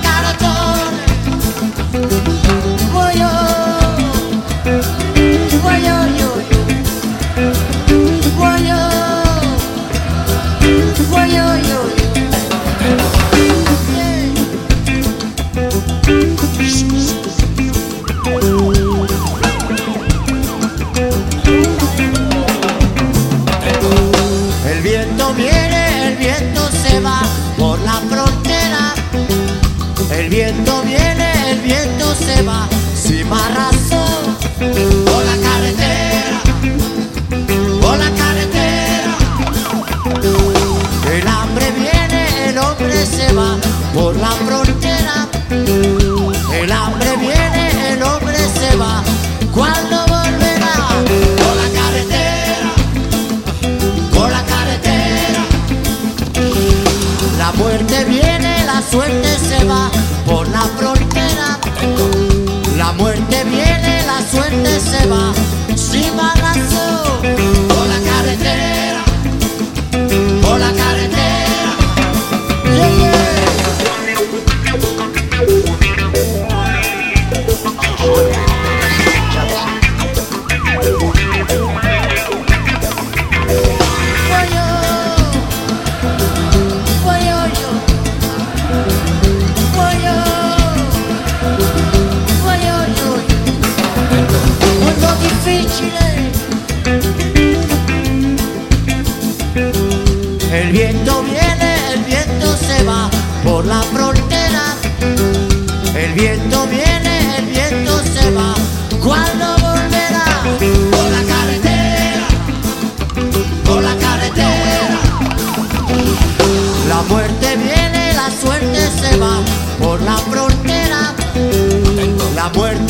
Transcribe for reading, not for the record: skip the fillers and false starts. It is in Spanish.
El viento viene, el viento se va por la frontera. El viento viene, el viento se va sin más razón. Por la carretera, por la carretera. El hambre viene, el hombre se va por la frontera. El hambre viene, el hombre se va. ¿Cuándo volverá? Por la carretera, por la carretera. La muerte viene, la suerte se va por la frontera. La muerte viene, la suerte se va sin más razón. Por la carretera, por la carretera. Yeah, yeah. El viento viene, el viento se va por la frontera. El viento viene, el viento se va. ¿Cuándo volverá? Por la carretera, por la carretera. La muerte viene, la suerte se va por la frontera. La muerte